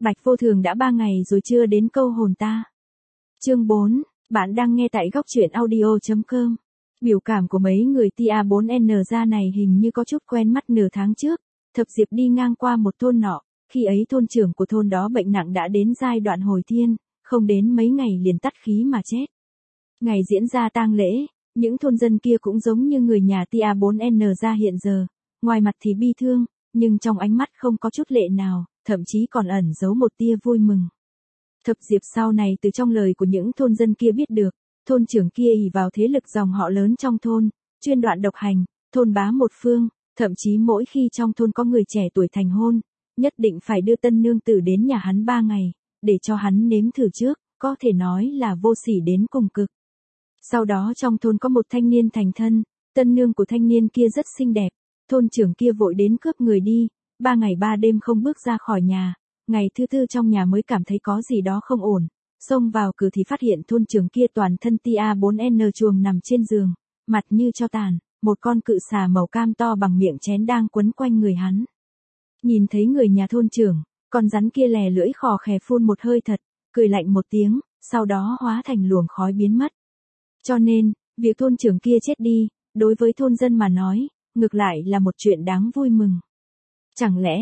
Bạch Vô Thường đã 3 ngày rồi chưa đến câu hồn ta. Chương 4, bạn đang nghe tại góc truyện audio.com. Biểu cảm của mấy người TA4N ra này hình như có chút quen mắt. Nửa tháng trước, Thập Diệp đi ngang qua một thôn nọ, khi ấy thôn trưởng của thôn đó bệnh nặng đã đến giai đoạn hồi thiên, không đến mấy ngày liền tắt khí mà chết. Ngày diễn ra tang lễ, những thôn dân kia cũng giống như người nhà TA4N ra hiện giờ, ngoài mặt thì bi thương, nhưng trong ánh mắt không có chút lệ nào, thậm chí còn ẩn giấu một tia vui mừng. Thập Diệp sau này từ trong lời của những thôn dân kia biết được, thôn trưởng kia ỷ vào thế lực dòng họ lớn trong thôn, chuyên đoạn độc hành, thôn bá một phương, thậm chí mỗi khi trong thôn có người trẻ tuổi thành hôn, nhất định phải đưa tân nương tử đến nhà hắn 3 ngày, để cho hắn nếm thử trước, có thể nói là vô sỉ đến cùng cực. Sau đó trong thôn có một thanh niên thành thân, tân nương của thanh niên kia rất xinh đẹp, thôn trưởng kia vội đến cướp người đi, 3 ngày 3 đêm không bước ra khỏi nhà, ngày thứ tư trong nhà mới cảm thấy có gì đó không ổn, xông vào cửa thì phát hiện thôn trưởng kia toàn thân TA4N chuồng nằm trên giường, mặt như tro tàn, một con cự xà màu cam to bằng miệng chén đang quấn quanh người hắn. Nhìn thấy người nhà thôn trưởng, con rắn kia lè lưỡi khò khè phun một hơi thật, cười lạnh một tiếng, sau đó hóa thành luồng khói biến mất. Cho nên, việc thôn trưởng kia chết đi, đối với thôn dân mà nói, ngược lại là một chuyện đáng vui mừng. Chẳng lẽ,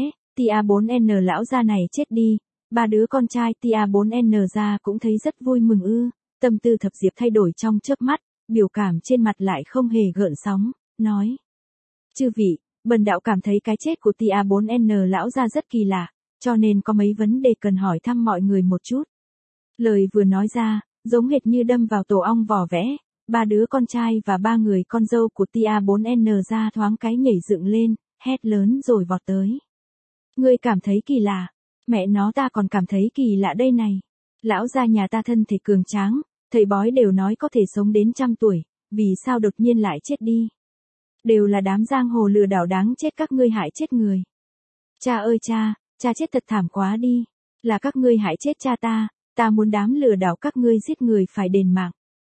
TA4N lão gia này chết đi, 3 đứa con trai TA4N ra cũng thấy rất vui mừng ư? Tâm tư Thập Diệp thay đổi trong chớp mắt, biểu cảm trên mặt lại không hề gợn sóng, nói. Chư vị, bần đạo cảm thấy cái chết của TA4N lão gia rất kỳ lạ, cho nên có mấy vấn đề cần hỏi thăm mọi người một chút. Lời vừa nói ra, giống hệt như đâm vào tổ ong vỏ vẽ, 3 đứa con trai và 3 người con dâu của TA4N ra thoáng cái nhảy dựng lên, hét lớn rồi vọt tới. Ngươi cảm thấy kỳ lạ, mẹ nó ta còn cảm thấy kỳ lạ đây này. Lão gia nhà ta thân thể cường tráng, thầy bói đều nói có thể sống đến 100 tuổi, vì sao đột nhiên lại chết đi? Đều là đám giang hồ lừa đảo đáng chết, các ngươi hại chết người. Cha ơi cha chết thật thảm quá đi, là các ngươi hại chết cha ta muốn đám lừa đảo các ngươi giết người phải đền mạng.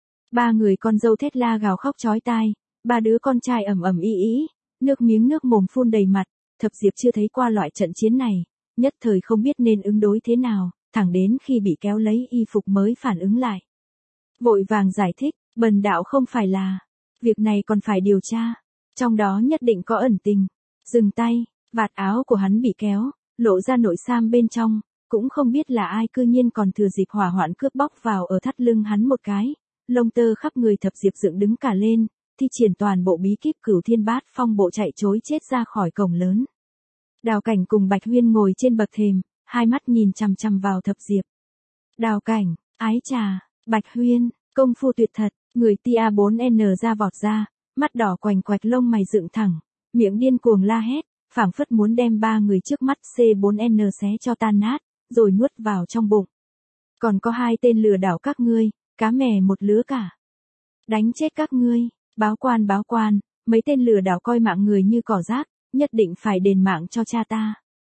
3 người con dâu thét la gào khóc chói tai, 3 đứa con trai ầm ầm ý, nước miếng nước mồm phun đầy mặt. Thập Diệp chưa thấy qua loại trận chiến này, nhất thời không biết nên ứng đối thế nào, thẳng đến khi bị kéo lấy y phục mới phản ứng lại. Vội vàng giải thích, bần đạo không phải là, việc này còn phải điều tra, trong đó nhất định có ẩn tình. Dừng tay, vạt áo của hắn bị kéo, lộ ra nội sam bên trong, cũng không biết là ai cư nhiên còn thừa dịp hỏa hoạn cướp bóc vào ở thắt lưng hắn một cái, lông tơ khắp người Thập Diệp dựng đứng cả lên, thi triển toàn bộ bí kíp Cửu Thiên Bát Phong bộ chạy trối chết ra khỏi cổng lớn. Đào Cảnh cùng Bạch Huyên ngồi trên bậc thềm, hai mắt nhìn chằm chằm vào Thập Diệp. Đào Cảnh, ái trà, Bạch Huyên, công phu tuyệt thật, người TA4N ra vọt ra, mắt đỏ quành quạch lông mày dựng thẳng, miệng điên cuồng la hét, phảng phất muốn đem 3 người trước mắt C4N xé cho tan nát, rồi nuốt vào trong bụng. Còn có 2 tên lừa đảo các ngươi, cá mè một lứa cả. Đánh chết các ngươi, báo quan, mấy tên lừa đảo coi mạng người như cỏ rác, nhất định phải đền mạng cho cha ta.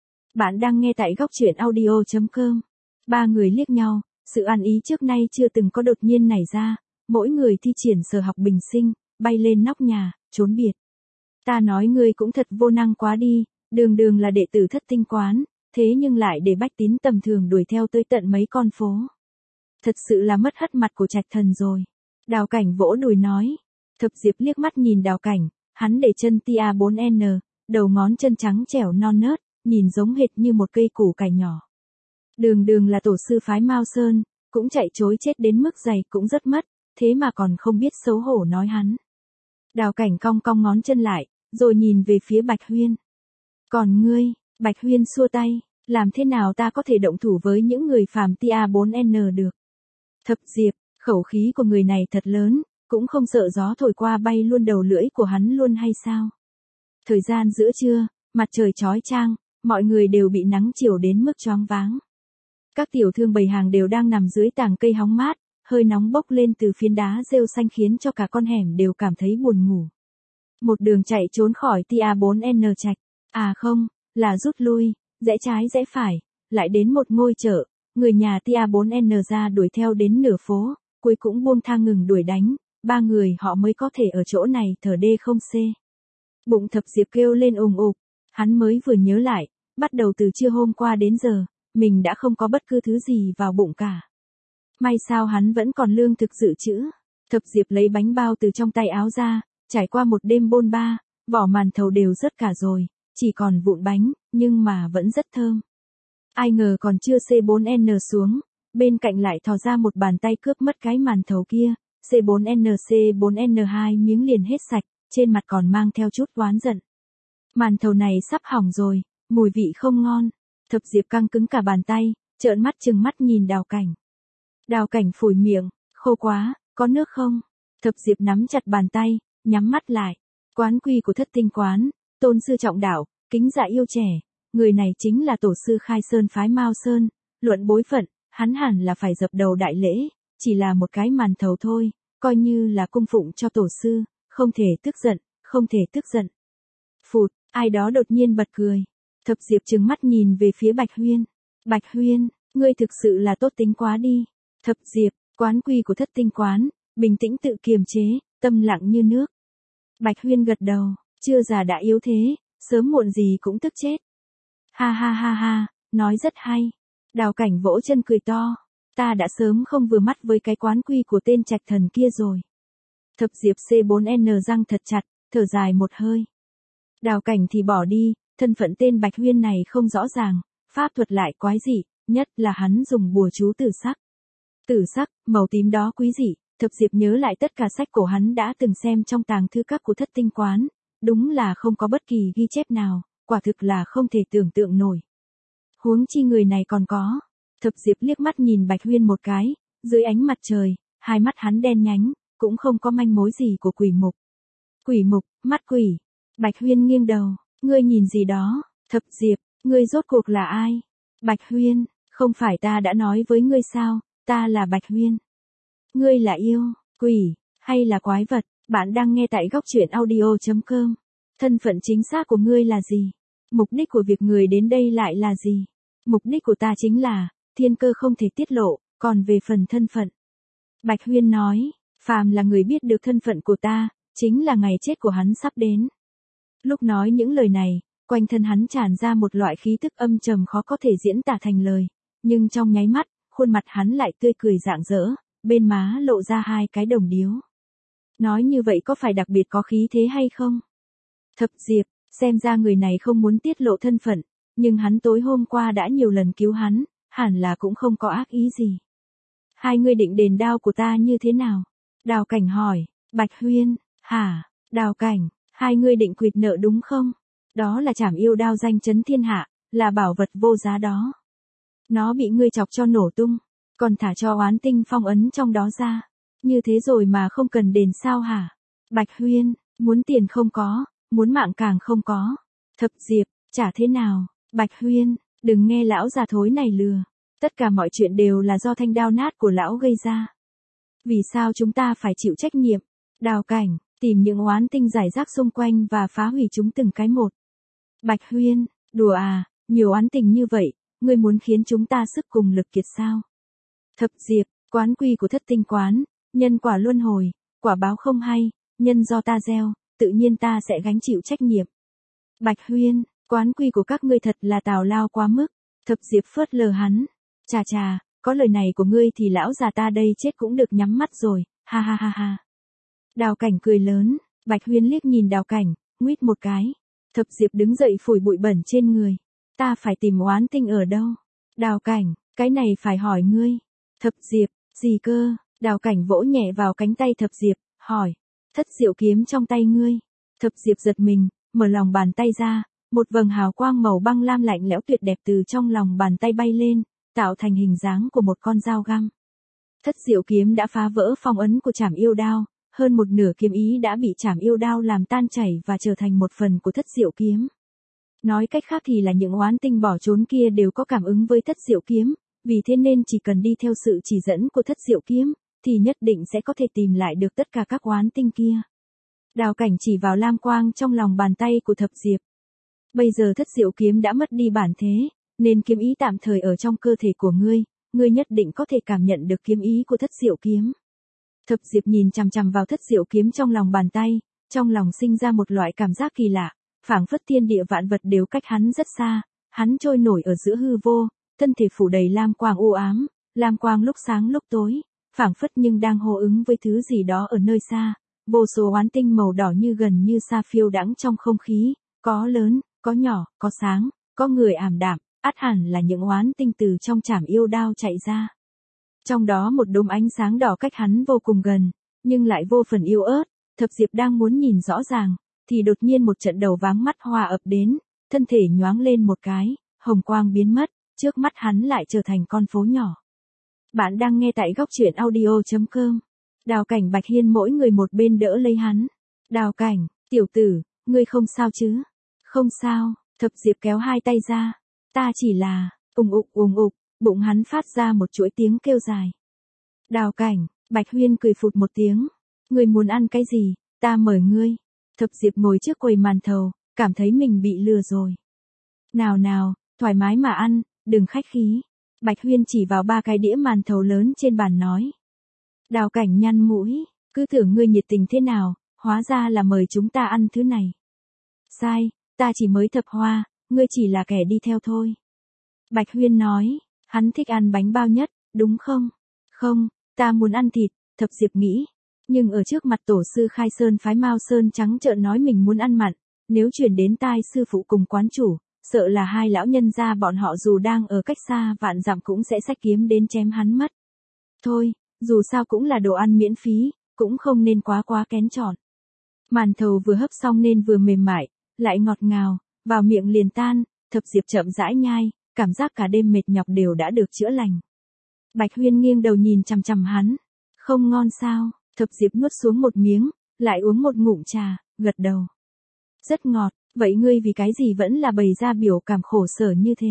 Bạn đang nghe tại góc truyện audio.com. 3 người liếc nhau, sự ăn ý trước nay chưa từng có đột nhiên nảy ra, mỗi người thi triển sở học bình sinh, bay lên nóc nhà, trốn biệt. Ta nói ngươi cũng thật vô năng quá đi, đường là đệ tử Thất Tinh quán, thế nhưng lại để bách tín tầm thường đuổi theo tới tận mấy con phố. Thật sự là mất hất mặt của Trạch Thần rồi. Đào Cảnh vỗ đùi nói. Thập Diệp liếc mắt nhìn Đào Cảnh, hắn để chân TA4N, đầu ngón chân trắng trẻo non nớt, nhìn giống hệt như một cây củ cải nhỏ. Đường là tổ sư phái Mao Sơn, cũng chạy trối chết đến mức giày cũng rất mất, thế mà còn không biết xấu hổ nói hắn. Đào Cảnh cong cong ngón chân lại, rồi nhìn về phía Bạch Huyên. Còn ngươi, Bạch Huyên xua tay, làm thế nào ta có thể động thủ với những người phàm TA4N được? Thập Diệp, khẩu khí của người này thật lớn, cũng không sợ gió thổi qua bay luôn đầu lưỡi của hắn luôn hay sao? Thời gian giữa trưa, mặt trời chói chang, mọi người đều bị nắng chiều đến mức choáng váng. Các tiểu thương bày hàng đều đang nằm dưới tàng cây hóng mát, hơi nóng bốc lên từ phiến đá rêu xanh khiến cho cả con hẻm đều cảm thấy buồn ngủ. Một đường chạy trốn khỏi TA4N Trạch, à không, là rút lui, rẽ trái rẽ phải, lại đến một ngôi chợ, người nhà TA4N ra đuổi theo đến nửa phố, cuối cũng buông tha ngừng đuổi đánh, 3 người họ mới có thể ở chỗ này thở đê không xê. Bụng Thập Diệp kêu lên ùng ục, hắn mới vừa nhớ lại, bắt đầu từ trưa hôm qua đến giờ, mình đã không có bất cứ thứ gì vào bụng cả. May sao hắn vẫn còn lương thực dự trữ. Thập Diệp lấy bánh bao từ trong tay áo ra, trải qua một đêm bôn ba, vỏ màn thầu đều rớt cả rồi, chỉ còn vụn bánh, nhưng mà vẫn rất thơm. Ai ngờ còn chưa C4N xuống, bên cạnh lại thò ra một bàn tay cướp mất cái màn thầu kia, C4N miếng liền hết sạch, trên mặt còn mang theo chút oán giận. Màn thầu này sắp hỏng rồi, mùi vị không ngon. Thập Diệp căng cứng cả bàn tay, trợn mắt trừng mắt nhìn Đào Cảnh. Đào Cảnh phủi miệng, khô quá, có nước không? Thập Diệp nắm chặt bàn tay, nhắm mắt lại. Quán quy của Thất Tinh quán, tôn sư trọng đạo, kính dạ yêu trẻ, người này chính là tổ sư khai sơn phái Mao Sơn, luận bối phận, hắn hẳn là phải dập đầu đại lễ, chỉ là một cái màn thầu thôi, coi như là cung phụng cho tổ sư, không thể tức giận, không thể tức giận. Phụt, ai đó đột nhiên bật cười. Thập Diệp trừng mắt nhìn về phía Bạch Huyên. Bạch Huyên, ngươi thực sự là tốt tính quá đi. Thập Diệp, quán quy của Thất Tinh quán, bình tĩnh tự kiềm chế, tâm lặng như nước. Bạch Huyên gật đầu, chưa già đã yếu thế, sớm muộn gì cũng tức chết. Ha ha ha ha, nói rất hay. Đào Cảnh vỗ chân cười to, ta đã sớm không vừa mắt với cái quán quy của tên trạch thần kia rồi. Thập Diệp C4N răng thật chặt, thở dài một hơi. Đào Cảnh thì bỏ đi, thân phận tên Bạch Huyên này không rõ ràng, pháp thuật lại quái dị, nhất là hắn dùng bùa chú tử sắc. Tử sắc, màu tím đó quý dị, Thập Diệp nhớ lại tất cả sách cổ hắn đã từng xem trong tàng thư các của Thất Tinh quán, đúng là không có bất kỳ ghi chép nào, quả thực là không thể tưởng tượng nổi. Huống chi người này còn có. Thập Diệp liếc mắt nhìn Bạch Huyên một cái, dưới ánh mặt trời, hai mắt hắn đen nhánh, cũng không có manh mối gì của quỷ mục. Quỷ mục, mắt quỷ. Bạch Huyên nghiêng đầu, ngươi nhìn gì đó? Thập Diệp, ngươi rốt cuộc là ai? Bạch Huyên, không phải ta đã nói với ngươi sao, ta là Bạch Huyên. Ngươi là yêu, quỷ, hay là quái vật? Bạn đang nghe tại góc truyện audio.com. Thân phận chính xác của ngươi là gì? Mục đích của việc người đến đây lại là gì? Mục đích của ta chính là, thiên cơ không thể tiết lộ, còn về phần thân phận. Bạch Huyên nói, phàm là người biết được thân phận của ta, chính là ngày chết của hắn sắp đến. Lúc nói những lời này, quanh thân hắn tràn ra một loại khí tức âm trầm khó có thể diễn tả thành lời, nhưng trong nháy mắt, khuôn mặt hắn lại tươi cười rạng rỡ, bên má lộ ra hai cái đồng điếu. Nói như vậy có phải đặc biệt có khí thế hay không? Thập Diệp, xem ra người này không muốn tiết lộ thân phận, nhưng hắn tối hôm qua đã nhiều lần cứu hắn, hẳn là cũng không có ác ý gì. Hai người định đền đao của ta như thế nào? Đào Cảnh hỏi. Bạch Huyên, hả? Đào Cảnh, hai người định quỵt nợ đúng không? Đó là trảm yêu đao danh chấn thiên hạ, là bảo vật vô giá đó. Nó bị ngươi chọc cho nổ tung, còn thả cho oán tinh phong ấn trong đó ra. Như thế rồi mà không cần đền sao hả? Bạch Huyên, muốn tiền không có, muốn mạng càng không có. Thập Diệp, chả thế nào. Bạch Huyên, đừng nghe lão già thối này lừa. Tất cả mọi chuyện đều là do thanh đao nát của lão gây ra. Vì sao chúng ta phải chịu trách nhiệm? Đào Cảnh, tìm những oán tinh rải rác xung quanh và phá hủy chúng từng cái một. Bạch Huyên, đùa à, nhiều oán tình như vậy, ngươi muốn khiến chúng ta sức cùng lực kiệt sao? Thập Diệp, quán quy của Thất Tinh quán, nhân quả luân hồi, quả báo không hay, nhân do ta gieo, tự nhiên ta sẽ gánh chịu trách nhiệm. Bạch Huyên, quán quy của các ngươi thật là tào lao quá mức. Thập Diệp phớt lờ hắn. Chà chà, có lời này của ngươi thì lão già ta đây chết cũng được nhắm mắt rồi, ha ha ha ha. Đào Cảnh cười lớn, Bạch Huyên liếc nhìn Đào Cảnh, nguýt một cái. Thập Diệp đứng dậy phủi bụi bẩn trên người. Ta phải tìm oán tinh ở đâu? Đào Cảnh, cái này phải hỏi ngươi. Thập Diệp, gì cơ? Đào Cảnh vỗ nhẹ vào cánh tay Thập Diệp, hỏi. Thất diệu kiếm trong tay ngươi. Thập Diệp giật mình, mở lòng bàn tay ra, một vầng hào quang màu băng lam lạnh lẽo tuyệt đẹp từ trong lòng bàn tay bay lên, tạo thành hình dáng của một con dao găm. Thất diệu kiếm đã phá vỡ phong ấn của trảm yêu đao, hơn một nửa kiếm ý đã bị trảm yêu đao làm tan chảy và trở thành một phần của thất diệu kiếm. Nói cách khác thì là những oán tinh bỏ trốn kia đều có cảm ứng với thất diệu kiếm, vì thế nên chỉ cần đi theo sự chỉ dẫn của thất diệu kiếm, thì nhất định sẽ có thể tìm lại được tất cả các oán tinh kia. Đào Cảnh chỉ vào lam quang trong lòng bàn tay của Thập Diệp. Bây giờ thất diệu kiếm đã mất đi bản thế, nên kiếm ý tạm thời ở trong cơ thể của ngươi, ngươi nhất định có thể cảm nhận được kiếm ý của thất diệu kiếm. Thập Diệp nhìn chằm chằm vào thất diệu kiếm trong lòng bàn tay, trong lòng sinh ra một loại cảm giác kỳ lạ, phảng phất thiên địa vạn vật đều cách hắn rất xa, hắn trôi nổi ở giữa hư vô, thân thể phủ đầy lam quang u ám, lam quang lúc sáng lúc tối, phảng phất nhưng đang hô ứng với thứ gì đó ở nơi xa, vô số oán tinh màu đỏ như gần như sa phiêu đãng trong không khí, có lớn, có nhỏ, có sáng, có người ảm đạm, ắt hẳn là những oán tinh từ trong trảm yêu đao chạy ra. Trong đó một đốm ánh sáng đỏ cách hắn vô cùng gần, nhưng lại vô phần yếu ớt, Thập Diệp đang muốn nhìn rõ ràng, thì đột nhiên một trận đầu váng mắt hoa ập đến, thân thể nhoáng lên một cái, hồng quang biến mất, trước mắt hắn lại trở thành con phố nhỏ. Bạn đang nghe tại góc truyện audio.com. Đào Cảnh Bạch Hiên mỗi người một bên đỡ lấy hắn. Đào Cảnh, tiểu tử, ngươi không sao chứ? Không sao, Thập Diệp kéo hai tay ra. Ta chỉ là, ùng ục, bụng hắn phát ra một chuỗi tiếng kêu dài. Đào Cảnh, Bạch Huyên cười phụt một tiếng. Ngươi muốn ăn cái gì, ta mời ngươi. Thập Diệp ngồi trước quầy màn thầu, cảm thấy mình bị lừa rồi. Nào, thoải mái mà ăn, đừng khách khí. Bạch Huyên chỉ vào 3 cái đĩa màn thầu lớn trên bàn nói. Đào Cảnh nhăn mũi, cứ tưởng ngươi nhiệt tình thế nào, hóa ra là mời chúng ta ăn thứ này. Sai, ta chỉ mới thập hoa, ngươi chỉ là kẻ đi theo thôi. Bạch Huyên nói, hắn thích ăn bánh bao nhất, đúng không? Không, ta muốn ăn thịt, Thập Diệp nghĩ. Nhưng ở trước mặt tổ sư Khai Sơn phái Mao Sơn trắng trợn nói mình muốn ăn mặn, nếu chuyển đến tai sư phụ cùng quán chủ, sợ là hai lão nhân gia bọn họ dù đang ở cách xa vạn dặm cũng sẽ xách kiếm đến chém hắn mất. Thôi, dù sao cũng là đồ ăn miễn phí, cũng không nên quá kén chọn. Màn thầu vừa hấp xong nên vừa mềm mại, lại ngọt ngào, vào miệng liền tan, Thập Diệp chậm rãi nhai, cảm giác cả đêm mệt nhọc đều đã được chữa lành. Bạch Huyên nghiêng đầu nhìn chằm chằm hắn. Không ngon sao? Thập Diệp nuốt xuống một miếng, lại uống một ngụm trà, gật đầu. Rất ngọt, vậy ngươi vì cái gì vẫn là bày ra biểu cảm khổ sở như thế?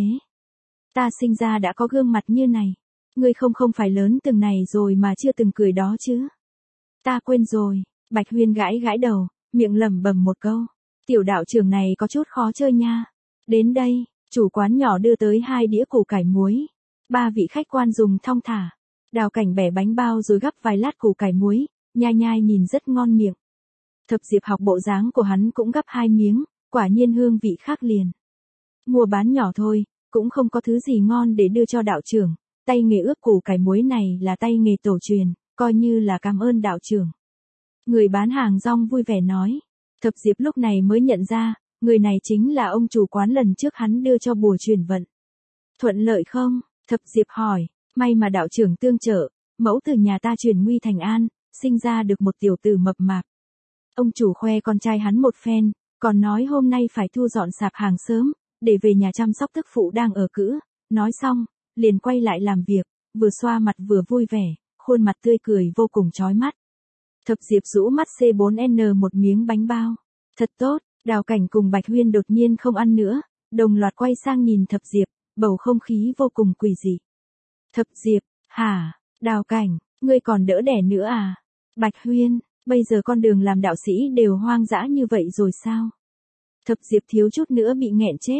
Ta sinh ra đã có gương mặt như này. Ngươi không phải lớn từng này rồi mà chưa từng cười đó chứ? Ta quên rồi, Bạch Huyên gãi đầu, miệng lẩm bẩm một câu. Tiểu đạo trưởng này có chút khó chơi nha. Đến đây, chủ quán nhỏ đưa tới 2 đĩa củ cải muối. 3 vị khách quan dùng thong thả. Đào Cảnh bẻ bánh bao rồi gắp vài lát củ cải muối, nhai nhìn rất ngon miệng. Thập Diệp học bộ dáng của hắn cũng gắp 2 miếng, quả nhiên hương vị khác liền. Mua bán nhỏ thôi, cũng không có thứ gì ngon để đưa cho đạo trưởng, tay nghề ướp củ cải muối này là tay nghề tổ truyền, coi như là cảm ơn đạo trưởng. Người bán hàng rong vui vẻ nói. Thập Diệp lúc này mới nhận ra, người này chính là ông chủ quán lần trước hắn đưa cho bùa truyền vận. Thuận lợi không? Thập Diệp hỏi. May mà đạo trưởng tương trợ, mẫu từ nhà ta chuyển nguy thành an, sinh ra được một tiểu tử mập mạp. Ông chủ khoe con trai hắn một phen, còn nói hôm nay phải thu dọn sạp hàng sớm, để về nhà chăm sóc tức phụ đang ở cữ. Nói xong, liền quay lại làm việc, vừa xoa mặt vừa vui vẻ, khuôn mặt tươi cười vô cùng chói mắt. Thập Diệp rũ mắt C4N một miếng bánh bao. Thật tốt, Đào Cảnh cùng Bạch Huyên đột nhiên không ăn nữa, đồng loạt quay sang nhìn Thập Diệp, bầu không khí vô cùng quỷ dị. Thập Diệp, hả? Đào Cảnh, ngươi còn đỡ đẻ nữa à? Bạch Huyên, bây giờ con đường làm đạo sĩ đều hoang dã như vậy rồi sao? Thập Diệp thiếu chút nữa bị nghẹn chết.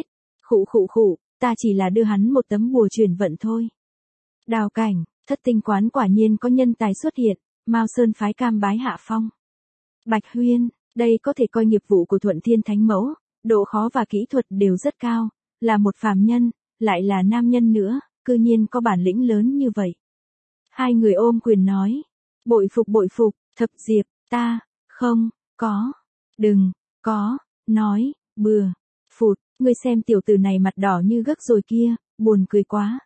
Khụ, ta chỉ là đưa hắn một tấm bùa truyền vận thôi. Đào Cảnh, Thất Tinh quán quả nhiên có nhân tài xuất hiện, Mao Sơn phái cam bái hạ phong. Bạch Huyên, đây có thể coi nghiệp vụ của Thuận Thiên Thánh Mẫu, độ khó và kỹ thuật đều rất cao, là một phàm nhân, lại là nam nhân nữa, cư nhiên có bản lĩnh lớn như vậy. Hai người ôm quyền nói, bội phục, Thập Diệp, ta, không, có, đừng, có, nói, bừa, phụt, ngươi xem tiểu tử này mặt đỏ như gấc rồi kia, buồn cười quá.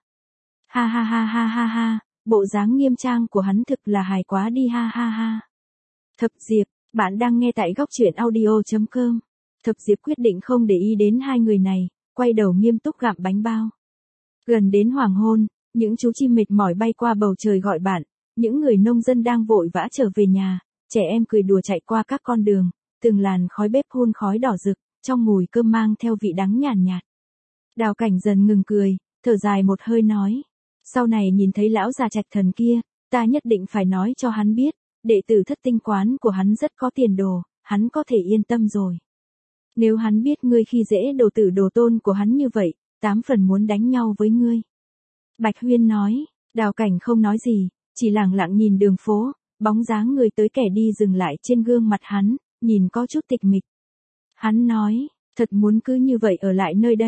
Ha, bộ dáng nghiêm trang của hắn thực là hài quá đi ha. Thập Diệp, bạn đang nghe tại góc truyện audio.com. Thập Diệp quyết định không để ý đến hai người này, quay đầu nghiêm túc gặm bánh bao. Gần đến hoàng hôn, những chú chim mệt mỏi bay qua bầu trời gọi bạn, những người nông dân đang vội vã trở về nhà, trẻ em cười đùa chạy qua các con đường, từng làn khói bếp hun khói đỏ rực, trong mùi cơm mang theo vị đắng nhàn nhạt. Đào Cảnh dần ngừng cười, thở dài một hơi nói, sau này nhìn thấy lão già Trạch Thần kia, ta nhất định phải nói cho hắn biết, đệ tử Thất Tinh quán của hắn rất có tiền đồ, hắn có thể yên tâm rồi. Nếu hắn biết ngươi khi dễ đồ tử đồ tôn của hắn như vậy, 8 phần muốn đánh nhau với ngươi. Bạch Huyên nói, Đào Cảnh không nói gì, chỉ lặng lặng nhìn đường phố, bóng dáng người tới kẻ đi dừng lại trên gương mặt hắn, nhìn có chút tịch mịch. Hắn nói, thật muốn cứ như vậy ở lại nơi đây,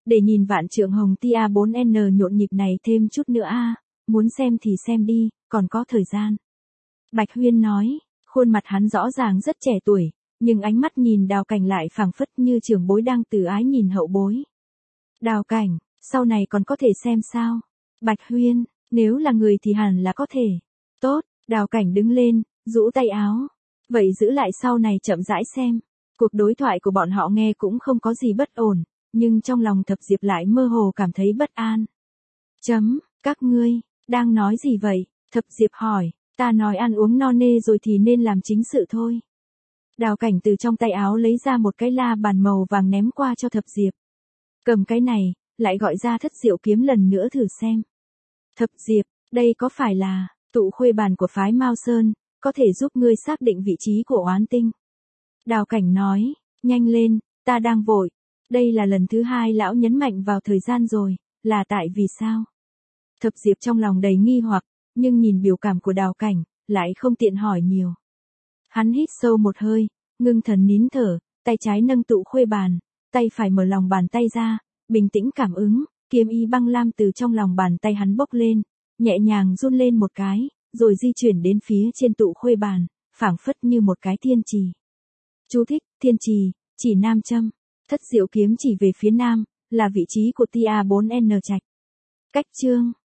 để nhìn vạn trượng hồng tia 4N nhộn nhịp này thêm chút nữa a, muốn xem thì xem đi, còn có thời gian. Bạch Huyên nói, khuôn mặt hắn rõ ràng rất trẻ tuổi, nhưng ánh mắt nhìn Đào Cảnh lại phảng phất như trưởng bối đang từ ái nhìn hậu bối. Đào Cảnh, sau này còn có thể xem sao? Bạch Huyên, nếu là người thì hẳn là có thể. Tốt, Đào Cảnh đứng lên, rũ tay áo. Vậy giữ lại sau này chậm rãi xem. Cuộc đối thoại của bọn họ nghe cũng không có gì bất ổn, nhưng trong lòng Thập Diệp lại mơ hồ cảm thấy bất an. Các ngươi, đang nói gì vậy? Thập Diệp hỏi, ta nói ăn uống no nê rồi thì nên làm chính sự thôi. Đào Cảnh từ trong tay áo lấy ra một cái la bàn màu vàng ném qua cho Thập Diệp. Cầm cái này, lại gọi ra Thất Diệu kiếm lần nữa thử xem. Thập Diệp, đây có phải là tụ khuê bàn của phái Mao Sơn, có thể giúp ngươi xác định vị trí của oán tinh? Đào Cảnh nói, nhanh lên, ta đang vội. Đây là lần thứ 2 lão nhấn mạnh vào thời gian rồi, là tại vì sao? Thập Diệp trong lòng đầy nghi hoặc, nhưng nhìn biểu cảm của Đào Cảnh, lại không tiện hỏi nhiều. Hắn hít sâu một hơi, ngưng thần nín thở, tay trái nâng tụ khuê bàn, tay phải mở lòng bàn tay ra, bình tĩnh cảm ứng, kiếm ý băng lam từ trong lòng bàn tay hắn bốc lên, nhẹ nhàng run lên một cái, rồi di chuyển đến phía trên tụ khuê bàn, phảng phất như một cái thiên trì. Chú thích, thiên trì, chỉ nam châm. Thất Diệu kiếm chỉ về phía nam, là vị trí của tia 4N trạch. Cách chương